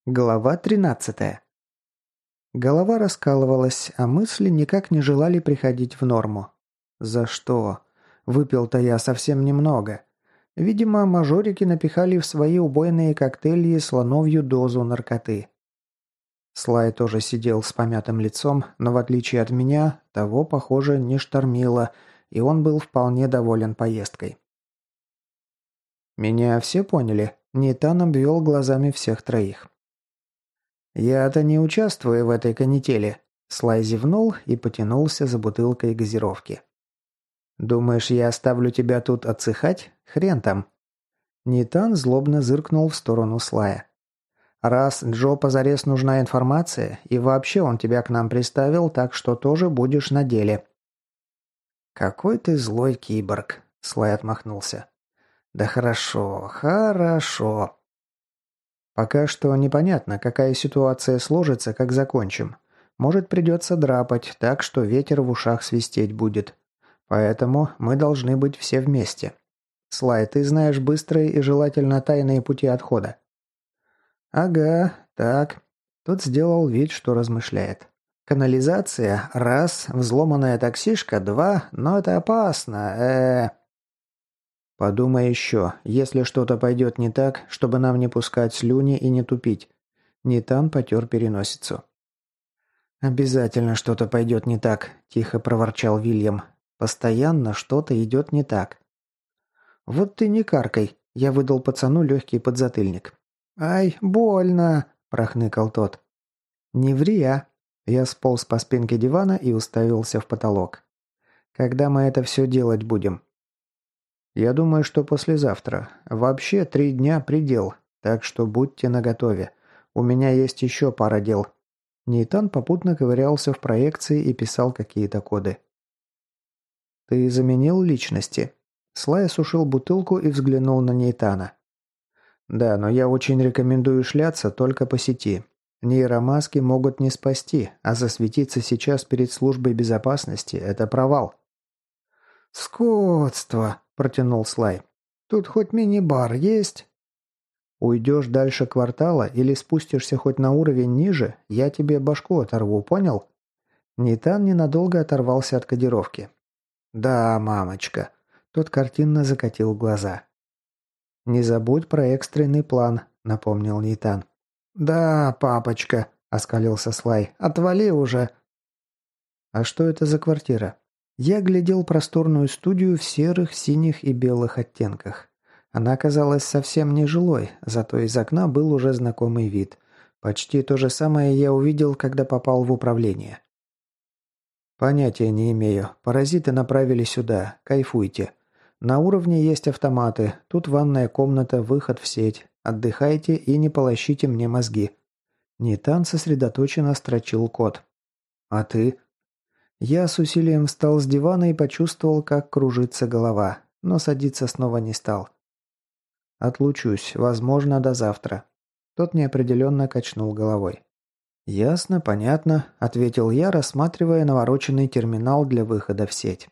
Глава 13. Голова раскалывалась, а мысли никак не желали приходить в норму. За что? Выпил-то я совсем немного. Видимо, мажорики напихали в свои убойные коктейли слоновью дозу наркоты. Слай тоже сидел с помятым лицом, но в отличие от меня, того, похоже, не штормило, и он был вполне доволен поездкой. Меня все поняли. Нейтан обвел глазами всех троих. «Я-то не участвую в этой канители», – Слай зевнул и потянулся за бутылкой газировки. «Думаешь, я оставлю тебя тут отсыхать? Хрен там». Нейтан злобно зыркнул в сторону Слая. «Раз Джо позарез нужна информация, и вообще он тебя к нам приставил, так что тоже будешь на деле». «Какой ты злой киборг», – Слай отмахнулся. «Да хорошо, хорошо». Пока что непонятно, какая ситуация сложится, как закончим. Может, придется драпать, так что ветер в ушах свистеть будет. Поэтому мы должны быть все вместе. Слай, ты знаешь быстрые и желательно тайные пути отхода. Ага, так. Тот сделал вид, что размышляет. Канализация – раз, взломанная таксишка – два, но это опасно, Подумай еще, если что-то пойдет не так, чтобы нам не пускать слюни и не тупить. Нитан потер переносицу. «Обязательно что-то пойдет не так», – тихо проворчал Вильям. «Постоянно что-то идет не так». «Вот ты не каркай», – я выдал пацану легкий подзатыльник. «Ай, больно», – прохныкал тот. «Не ври, а». Я сполз по спинке дивана и уставился в потолок. «Когда мы это все делать будем?» «Я думаю, что послезавтра. Вообще 3 дня предел, так что будьте наготове. У меня есть еще пара дел». Нейтан попутно ковырялся в проекции и писал какие-то коды. «Ты заменил личности?» Слай осушил бутылку и взглянул на Нейтана. «Да, но я очень рекомендую шляться только по сети. Нейромаски могут не спасти, а засветиться сейчас перед службой безопасности – это провал». «Скотство!» – протянул Слай. «Тут хоть мини-бар есть?» «Уйдешь дальше квартала или спустишься хоть на уровень ниже, я тебе башку оторву, понял?» Нейтан ненадолго оторвался от кодировки. «Да, мамочка». Тот картинно закатил глаза. «Не забудь про экстренный план», – напомнил Нейтан. «Да, папочка», – оскалился Слай. «Отвали уже». «А что это за квартира?» Я глядел просторную студию в серых, синих и белых оттенках. Она казалась совсем не жилой, зато из окна был уже знакомый вид. Почти то же самое я увидел, когда попал в управление. «Понятия не имею. Паразиты направили сюда. Кайфуйте. На уровне есть автоматы. Тут ванная комната, выход в сеть. Отдыхайте и не полощите мне мозги». Нитан сосредоточенно строчил код. «А ты?» Я с усилием встал с дивана и почувствовал, как кружится голова, но садиться снова не стал. «Отлучусь, возможно, до завтра». Тот неопределенно качнул головой. «Ясно, понятно», – ответил я, рассматривая навороченный терминал для выхода в сеть.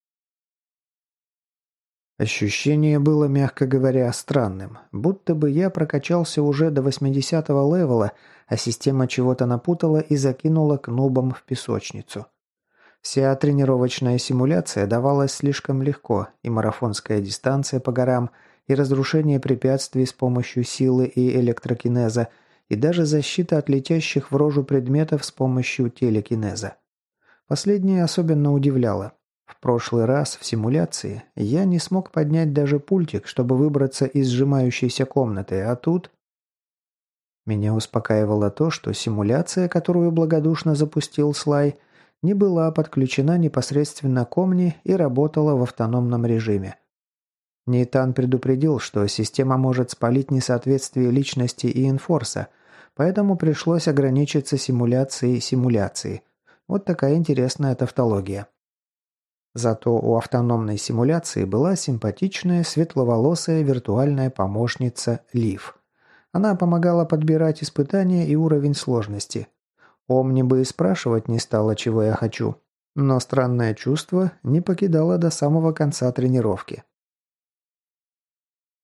Ощущение было, мягко говоря, странным. Будто бы я прокачался уже до 80-го левела, а система чего-то напутала и закинула к нубам в песочницу. Вся тренировочная симуляция давалась слишком легко, и марафонская дистанция по горам, и разрушение препятствий с помощью силы и электрокинеза, и даже защита от летящих в рожу предметов с помощью телекинеза. Последнее особенно удивляло. В прошлый раз в симуляции я не смог поднять даже пультик, чтобы выбраться из сжимающейся комнаты, а тут... Меня успокаивало то, что симуляция, которую благодушно запустил Слай, не была подключена непосредственно к Омни и работала в автономном режиме. Нейтан предупредил, что система может спалить несоответствие личности и инфорса, поэтому пришлось ограничиться симуляцией симуляции. Вот такая интересная тавтология. Зато у автономной симуляции была симпатичная светловолосая виртуальная помощница Лив. Она помогала подбирать испытания и уровень сложности. Омни бы и спрашивать не стала, чего я хочу. Но странное чувство не покидало до самого конца тренировки.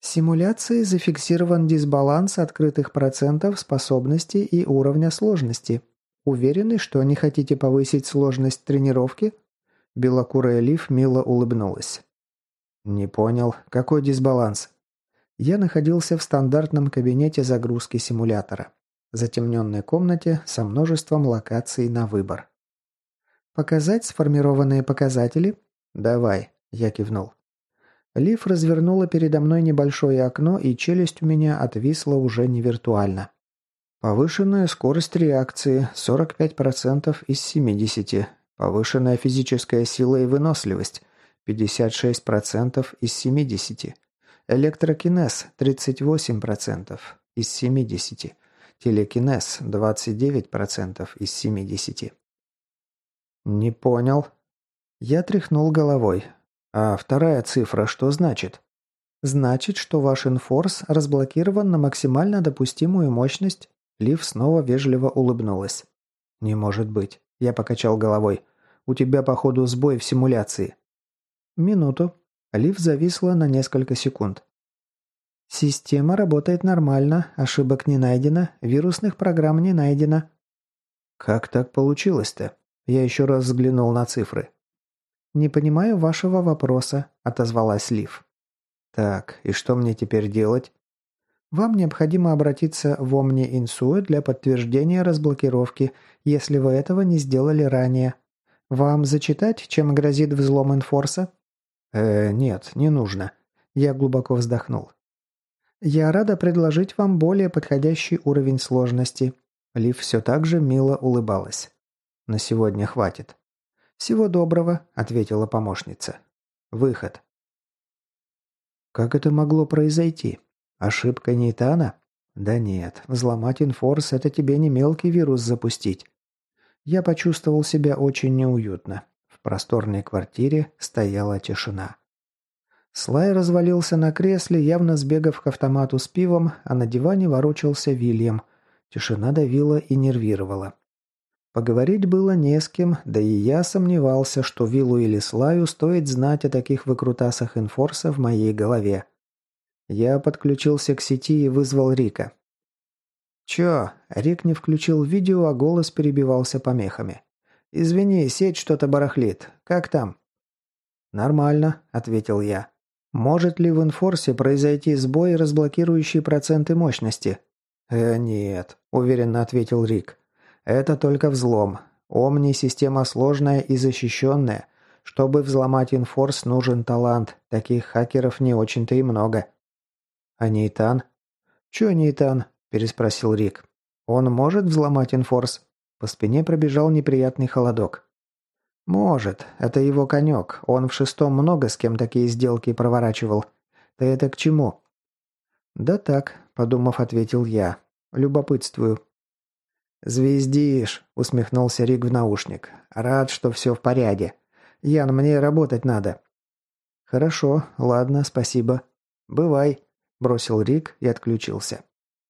В симуляции зафиксирован дисбаланс открытых процентов способностей и уровня сложности. Уверены, что не хотите повысить сложность тренировки? Белокурая Лив мило улыбнулась. Не понял, какой дисбаланс? Я находился в стандартном кабинете загрузки симулятора. Затемненной комнате со множеством локаций на выбор. «Показать сформированные показатели?» «Давай», – я кивнул. Лив развернула передо мной небольшое окно, и челюсть у меня отвисла уже не виртуально. Повышенная скорость реакции – 45% из 70. Повышенная физическая сила и выносливость – 56% из 70. Электрокинез – 38% из 70. Телекинез – 29% из 70. «Не понял». Я тряхнул головой. «А вторая цифра что значит?» «Значит, что ваш инфорс разблокирован на максимально допустимую мощность». Лив снова вежливо улыбнулась. «Не может быть». Я покачал головой. «У тебя, походу, сбой в симуляции». «Минуту». Лив зависла на несколько секунд. «Система работает нормально, ошибок не найдено, вирусных программ не найдено». «Как так получилось-то?» Я еще раз взглянул на цифры. «Не понимаю вашего вопроса», – отозвалась Лив. «Так, и что мне теперь делать?» «Вам необходимо обратиться в Omni Insue для подтверждения разблокировки, если вы этого не сделали ранее. Вам зачитать, чем грозит взлом инфорса?» Нет, не нужно». Я глубоко вздохнул. «Я рада предложить вам более подходящий уровень сложности». Лив все так же мило улыбалась. «На сегодня хватит». «Всего доброго», — ответила помощница. «Выход». Как это могло произойти? Ошибка Нейтана? Да нет, взломать инфорс – это тебе не мелкий вирус запустить. Я почувствовал себя очень неуютно. В просторной квартире стояла тишина. Слай развалился на кресле, явно сбегав к автомату с пивом, а на диване ворочался Вильям. Тишина давила и нервировала. Поговорить было не с кем, да и я сомневался, что Виллу или Слаю стоит знать о таких выкрутасах инфорса в моей голове. Я подключился к сети и вызвал Рика. «Чё?» Рик не включил видео, а голос перебивался помехами. «Извини, сеть что-то барахлит. Как там?» «Нормально», — ответил я. «Может ли в инфорсе произойти сбой, разблокирующий проценты мощности?» «Нет», — уверенно ответил Рик. «Это только взлом. Омни-система сложная и защищенная. Чтобы взломать инфорс, нужен талант. Таких хакеров не очень-то и много». «А Нейтан?» «Чё Нейтан?» – переспросил Рик. «Он может взломать инфорс?» По спине пробежал неприятный холодок. «Может. Это его конек. Он в шестом много с кем такие сделки проворачивал. Ты это к чему?» «Да так», – подумав, ответил я. «Любопытствую». «Звездишь», – усмехнулся Рик в наушник. «Рад, что все в порядке. Ян, мне работать надо». «Хорошо. Ладно, спасибо. Бывай», – бросил Рик и отключился.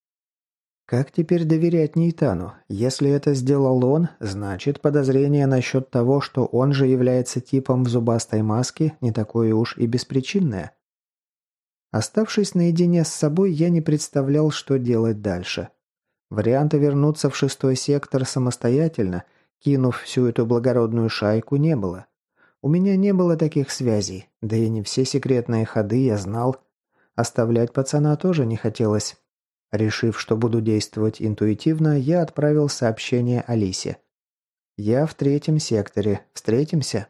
Как теперь доверять Нейтану? Если это сделал он, значит подозрение насчет того, что он же является типом в зубастой маске, не такое уж и беспричинное. Оставшись наедине с собой, я не представлял, что делать дальше. Варианта вернуться в шестой сектор самостоятельно, кинув всю эту благородную шайку, не было. У меня не было таких связей, да и не все секретные ходы я знал. Оставлять пацана тоже не хотелось. Решив, что буду действовать интуитивно, я отправил сообщение Алисе. «Я в третьем секторе. Встретимся?»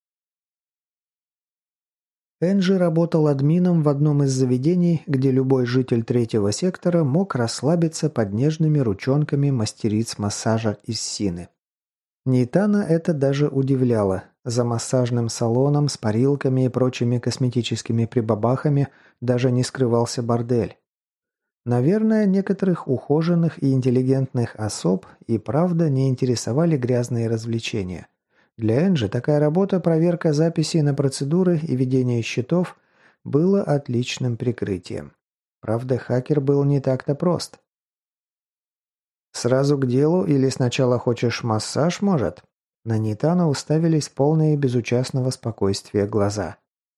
Энджи работал админом в одном из заведений, где любой житель третьего сектора мог расслабиться под нежными ручонками мастериц массажа из Сины. Нейтана это даже удивляло. За массажным салоном с парилками и прочими косметическими прибабахами даже не скрывался бордель. Наверное, некоторых ухоженных и интеллигентных особ и правда не интересовали грязные развлечения. Для Энджи такая работа, проверка записей на процедуры и ведение счетов было отличным прикрытием. Правда, хакер был не так-то прост. «Сразу к делу или сначала хочешь массаж, может?» На Нейтана уставились полные безучастного спокойствия глаза.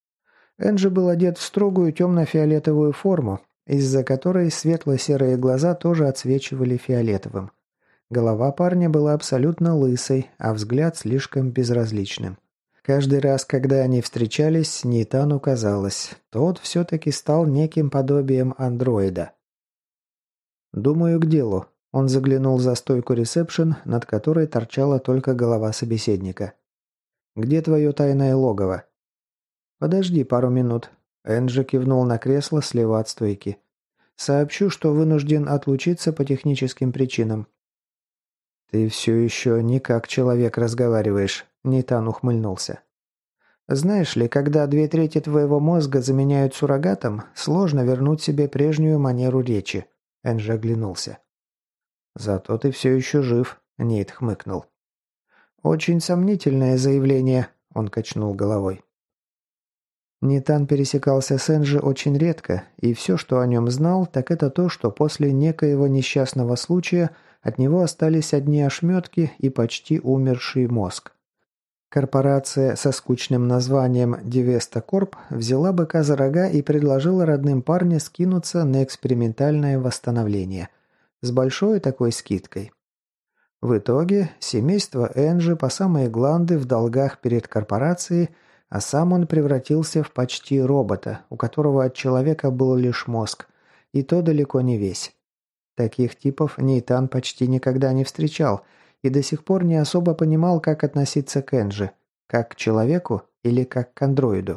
Энджи был одет в строгую темно-фиолетовую форму, из-за которой светло-серые глаза тоже отсвечивали фиолетовым. Голова парня была абсолютно лысой, а взгляд слишком безразличным. Каждый раз, когда они встречались, Нейтану казалось, тот все-таки стал неким подобием андроида. «Думаю, к делу». Он заглянул за стойку ресепшн, над которой торчала только голова собеседника. «Где твое тайное логово?» «Подожди пару минут». Энджи кивнул на кресло слева от стойки. «Сообщу, что вынужден отлучиться по техническим причинам». «Ты все еще не как человек разговариваешь», — Нейтан ухмыльнулся. «Знаешь ли, когда 2/3 твоего мозга заменяют суррогатом, сложно вернуть себе прежнюю манеру речи», — Энджи оглянулся. «Зато ты все еще жив», — Нейт хмыкнул. «Очень сомнительное заявление», — он качнул головой. Нейтан пересекался с Энджи очень редко, и все, что о нем знал, так это то, что после некоего несчастного случая от него остались одни ошметки и почти умерший мозг. Корпорация со скучным названием «Дивеста Корп» взяла быка за рога и предложила родным парню скинуться на экспериментальное восстановление. С большой такой скидкой. В итоге семейство Энджи по самые гланды в долгах перед корпорацией, а сам он превратился в почти робота, у которого от человека был лишь мозг, и то далеко не весь. Таких типов Нейтан почти никогда не встречал и до сих пор не особо понимал, как относиться к Энджи, как к человеку или как к андроиду.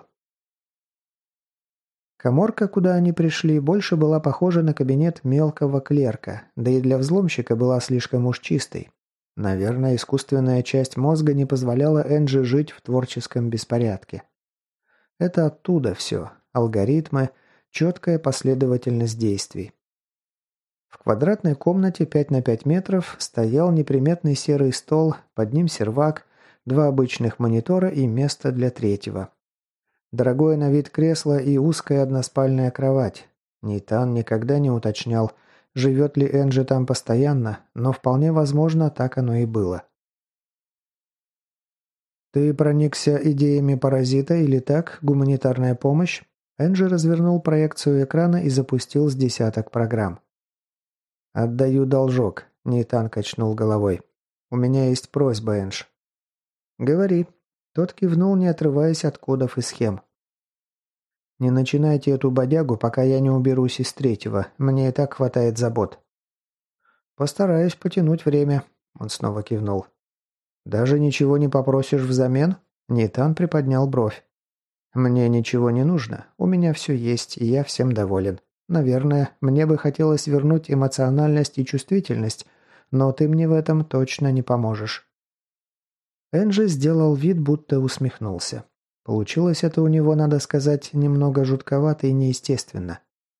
Каморка, куда они пришли, больше была похожа на кабинет мелкого клерка, да и для взломщика была слишком уж чистой. Наверное, искусственная часть мозга не позволяла Энджи жить в творческом беспорядке. Это оттуда все. Алгоритмы, четкая последовательность действий. В квадратной комнате 5 на 5 метров стоял неприметный серый стол, под ним сервак, 2 обычных монитора и место для третьего. Дорогое на вид кресло и узкая односпальная кровать. Нейтан никогда не уточнял, живет ли Энджи там постоянно, но вполне возможно, так оно и было. «Ты проникся идеями паразита или так, гуманитарная помощь?» Энджи развернул проекцию экрана и запустил с десяток программ. «Отдаю должок», — Нейтан качнул головой. «У меня есть просьба, Эндж». «Говори». Тот кивнул, не отрываясь от кодов и схем. «Не начинайте эту бодягу, пока я не уберусь из третьего. Мне и так хватает забот». «Постараюсь потянуть время», — он снова кивнул. «Даже ничего не попросишь взамен?» Нейтан приподнял бровь. «Мне ничего не нужно. У меня все есть, и я всем доволен. Наверное, мне бы хотелось вернуть эмоциональность и чувствительность, но ты мне в этом точно не поможешь». Энджи сделал вид, будто усмехнулся. Получилось это у него, надо сказать, немного жутковато и неестественно.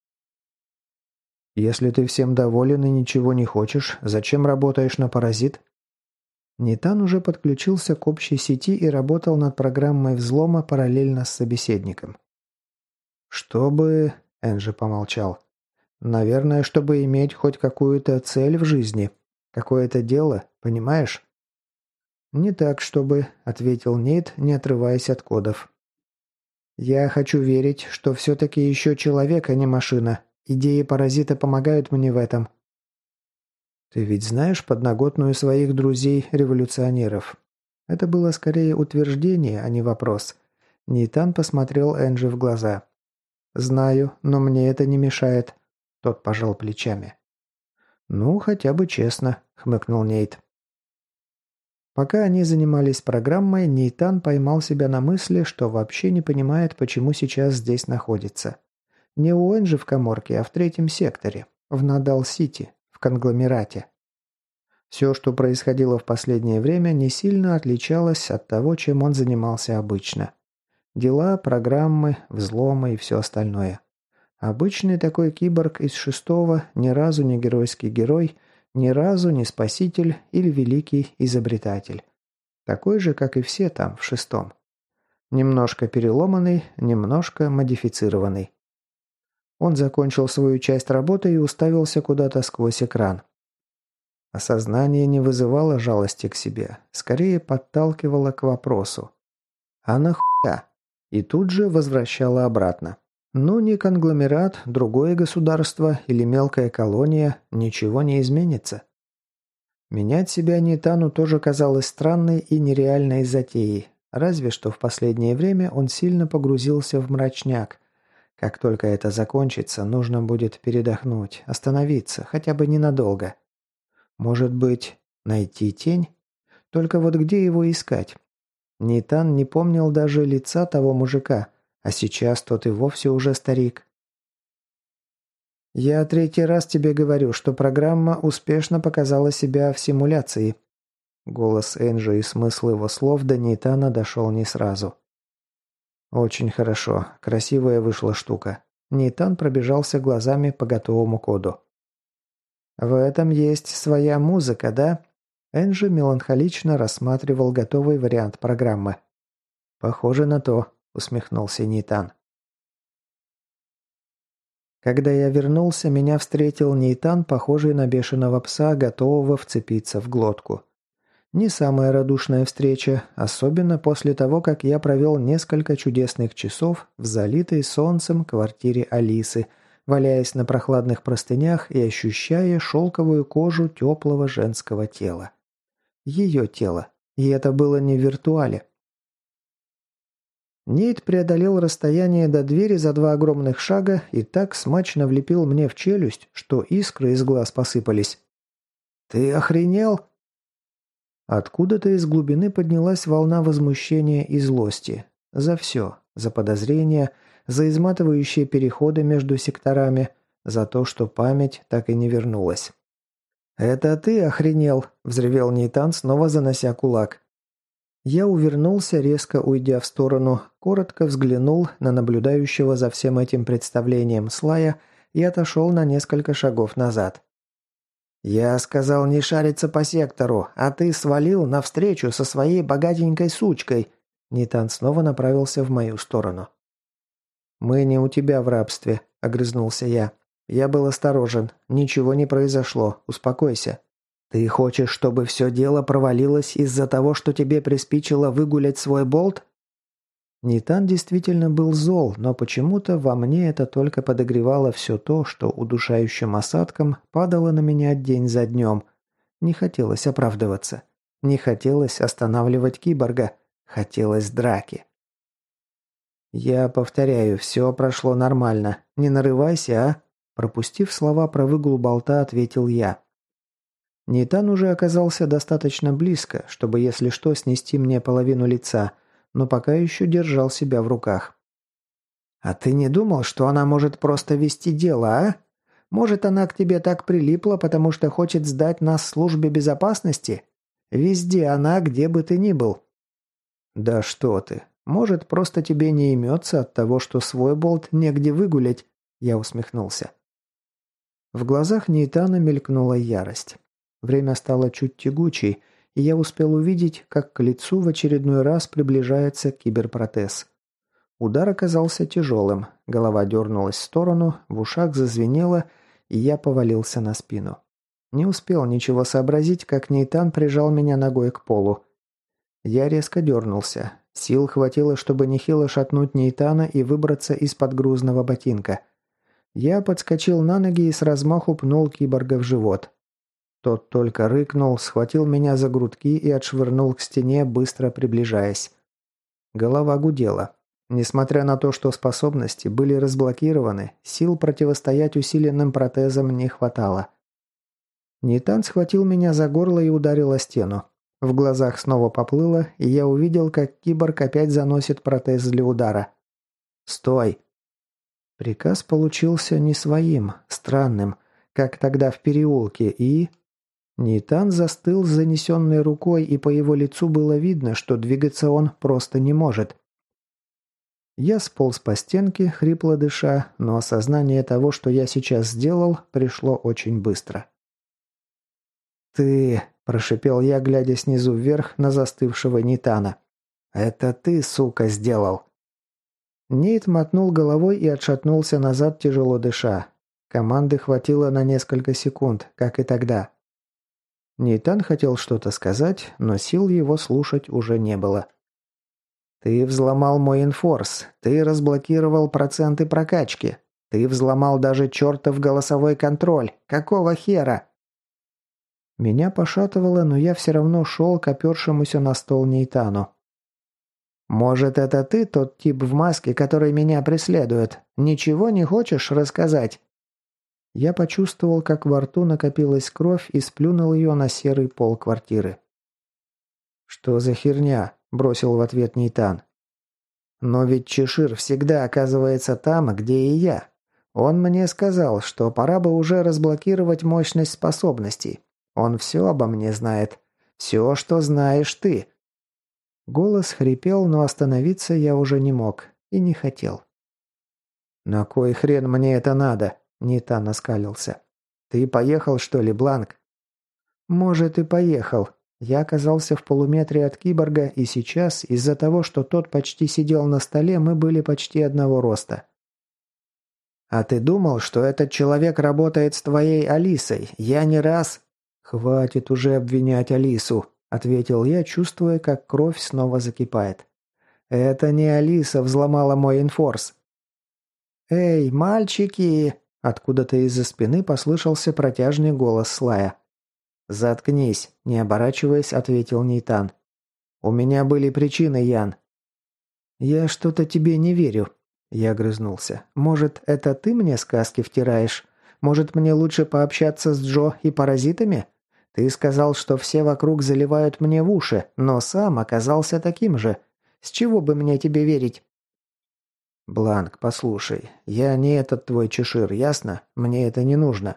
«Если ты всем доволен и ничего не хочешь, зачем работаешь на паразит?» Нейтан уже подключился к общей сети и работал над программой взлома параллельно с собеседником. «Чтобы...» – Энджи помолчал. «Наверное, чтобы иметь хоть какую-то цель в жизни. Какое-то дело, понимаешь?» «Не так, чтобы», – ответил Нейт, не отрываясь от кодов. «Я хочу верить, что все-таки еще человек, а не машина. Идеи паразита помогают мне в этом». «Ты ведь знаешь подноготную своих друзей-революционеров?» Это было скорее утверждение, а не вопрос. Нейтан посмотрел Энджи в глаза. «Знаю, но мне это не мешает». Тот пожал плечами. «Ну, хотя бы честно», — хмыкнул Нейт. Пока они занимались программой, Нейтан поймал себя на мысли, что вообще не понимает, почему сейчас здесь находится. Не у Энджи в каморке, а в третьем секторе, в Надал-Сити, в конгломерате. Все, что происходило в последнее время, не сильно отличалось от того, чем он занимался обычно. Дела, программы, взломы и все остальное. Обычный такой киборг из шестого, ни разу не геройский герой, ни разу не спаситель или великий изобретатель. Такой же, как и все там, в шестом. Немножко переломанный, немножко модифицированный. Он закончил свою часть работы и уставился куда-то сквозь экран. Осознание не вызывало жалости к себе, скорее подталкивало к вопросу. А нахуя? и тут же возвращала обратно. Ну, ни конгломерат, другое государство или мелкая колония, ничего не изменится. Менять себя Нитану тоже казалось странной и нереальной затеей, разве что в последнее время он сильно погрузился в мрачняк. Как только это закончится, нужно будет передохнуть, остановиться, хотя бы ненадолго. Может быть, найти тень? Только вот где его искать? Нитан не помнил даже лица того мужика, а сейчас тот и вовсе уже старик. «Я третий раз тебе говорю, что программа успешно показала себя в симуляции». Голос Энджи и смысл его слов до Нейтана дошел не сразу. «Очень хорошо. Красивая вышла штука». Нейтан пробежался глазами по готовому коду. «В этом есть своя музыка, да?» Энджи меланхолично рассматривал готовый вариант программы. «Похоже на то», — усмехнулся Нейтан. Когда я вернулся, меня встретил Нейтан, похожий на бешеного пса, готового вцепиться в глотку. Не самая радушная встреча, особенно после того, как я провел несколько чудесных часов в залитой солнцем квартире Алисы, валяясь на прохладных простынях и ощущая шелковую кожу теплого женского тела. Ее тело. И это было не в виртуале. Нейт преодолел расстояние до двери за 2 огромных шага и так смачно влепил мне в челюсть, что искры из глаз посыпались. «Ты охренел?» Откуда-то из глубины поднялась волна возмущения и злости. За все. За подозрения, за изматывающие переходы между секторами, за то, что память так и не вернулась. «Это ты охренел!» – взревел Нейтан, снова занося кулак. Я увернулся, резко уйдя в сторону, коротко взглянул на наблюдающего за всем этим представлением Слая и отошел на несколько шагов назад. «Я сказал не шариться по сектору, а ты свалил навстречу со своей богатенькой сучкой!» Нейтан снова направился в мою сторону. «Мы не у тебя в рабстве», — огрызнулся я. «Я был осторожен. Ничего не произошло. Успокойся». «Ты хочешь, чтобы все дело провалилось из-за того, что тебе приспичило выгулять свой болт?» Нейтан действительно был зол, но почему-то во мне это только подогревало все то, что удушающим осадком падало на меня день за днем. Не хотелось оправдываться. Не хотелось останавливать киборга. Хотелось драки. «Я повторяю, все прошло нормально. Не нарывайся, а?» Пропустив слова про выгул болта, ответил я. Нейтан уже оказался достаточно близко, чтобы, если что, снести мне половину лица, но пока еще держал себя в руках. «А ты не думал, что она может просто вести дело, а? Может, она к тебе так прилипла, потому что хочет сдать нас службе безопасности? Везде она, где бы ты ни был». «Да что ты. Может, просто тебе не имется от того, что свой болт негде выгулять?» Я усмехнулся. В глазах Нейтана мелькнула ярость. Время стало чуть тягучей, и я успел увидеть, как к лицу в очередной раз приближается киберпротез. Удар оказался тяжелым, голова дернулась в сторону, в ушах зазвенело, и я повалился на спину. Не успел ничего сообразить, как Нейтан прижал меня ногой к полу. Я резко дернулся. Сил хватило, чтобы нехило шатнуть Нейтана и выбраться из-под грузного ботинка. Я подскочил на ноги и с размаху пнул киборга в живот. Тот только рыкнул, схватил меня за грудки и отшвырнул к стене, быстро приближаясь. Голова гудела. Несмотря на то, что способности были разблокированы, сил противостоять усиленным протезам не хватало. Нейтан схватил меня за горло и ударил о стену. В глазах снова поплыло, и я увидел, как киборг опять заносит протез для удара. «Стой!» Приказ получился не своим, странным, как тогда в переулке, и... Нейтан застыл с занесенной рукой, и по его лицу было видно, что двигаться он просто не может. Я сполз по стенке, хрипло дыша, но осознание того, что я сейчас сделал, пришло очень быстро. «Ты...» – прошипел я, глядя снизу вверх на застывшего Нейтана. «Это ты, сука, сделал!» Нейт мотнул головой и отшатнулся назад, тяжело дыша. Команды хватило на несколько секунд, как и тогда. Нейтан хотел что-то сказать, но сил его слушать уже не было. Ты взломал мой инфорс. Ты разблокировал проценты прокачки. Ты взломал даже чертов голосовой контроль. Какого хера?» Меня пошатывало, но я все равно шел к опершемуся на стол Нейтану. «Может, это ты тот тип в маске, который меня преследует? Ничего не хочешь рассказать?» Я почувствовал, как во рту накопилась кровь и сплюнул ее на серый пол квартиры. «Что за херня?» – бросил в ответ Нейтан. «Но ведь Чешир всегда оказывается там, где и я. Он мне сказал, что пора бы уже разблокировать мощность способностей. Он все обо мне знает. Все, что знаешь ты». Голос хрипел, но остановиться я уже не мог и не хотел. «На кой хрен мне это надо?» – Нейтан оскалился. «Ты поехал, что ли, Бланк?» «Может, и поехал». Я оказался в полуметре от киборга, и сейчас, из-за того, что тот почти сидел на столе, мы были почти одного роста. «А ты думал, что этот человек работает с твоей Алисой? Я не раз...» «Хватит уже обвинять Алису», — ответил я, чувствуя, как кровь снова закипает. «Это не Алиса взломала мой инфорс». «Эй, мальчики!» — откуда-то из-за спины послышался протяжный голос Слая. «Заткнись», — не оборачиваясь, ответил Нейтан. «У меня были причины, Ян». «Я что-то тебе не верю», — я огрызнулся. «Может, это ты мне сказки втираешь? Может, мне лучше пообщаться с Джо и паразитами? Ты сказал, что все вокруг заливают мне в уши, но сам оказался таким же. С чего бы мне тебе верить?» «Бланк, послушай, я не этот твой Чешир, ясно? Мне это не нужно».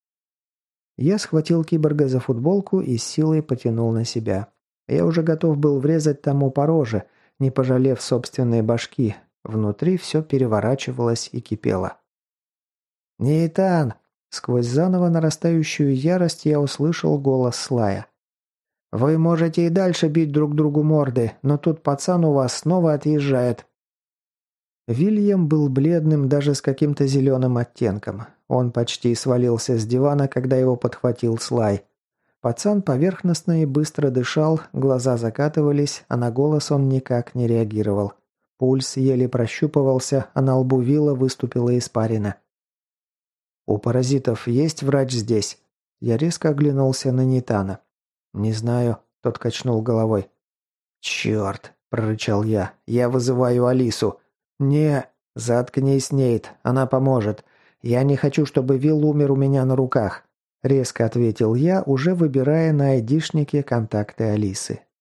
Я схватил киборга за футболку и с силой потянул на себя. Я уже готов был врезать тому по роже, не пожалев собственной башки. Внутри все переворачивалось и кипело. «Нейтан!» Сквозь заново нарастающую ярость я услышал голос Слая. «Вы можете и дальше бить друг другу морды, но тут пацан у вас снова отъезжает». Вильям был бледным даже с каким-то зеленым оттенком. Он почти свалился с дивана, когда его подхватил Слай. Пацан поверхностно и быстро дышал, глаза закатывались, а на голос он никак не реагировал. Пульс еле прощупывался, а на лбу Вилла выступила испарина. «У паразитов есть врач здесь?» Я резко оглянулся на Нейтана. «Не знаю», — тот качнул головой. «Черт!» — прорычал я. «Я вызываю Алису». «Не...» «Заткнись, Нейт, она поможет. Я не хочу, чтобы Вилл умер у меня на руках», — резко ответил я, уже выбирая на айдишнике контакты Алисы.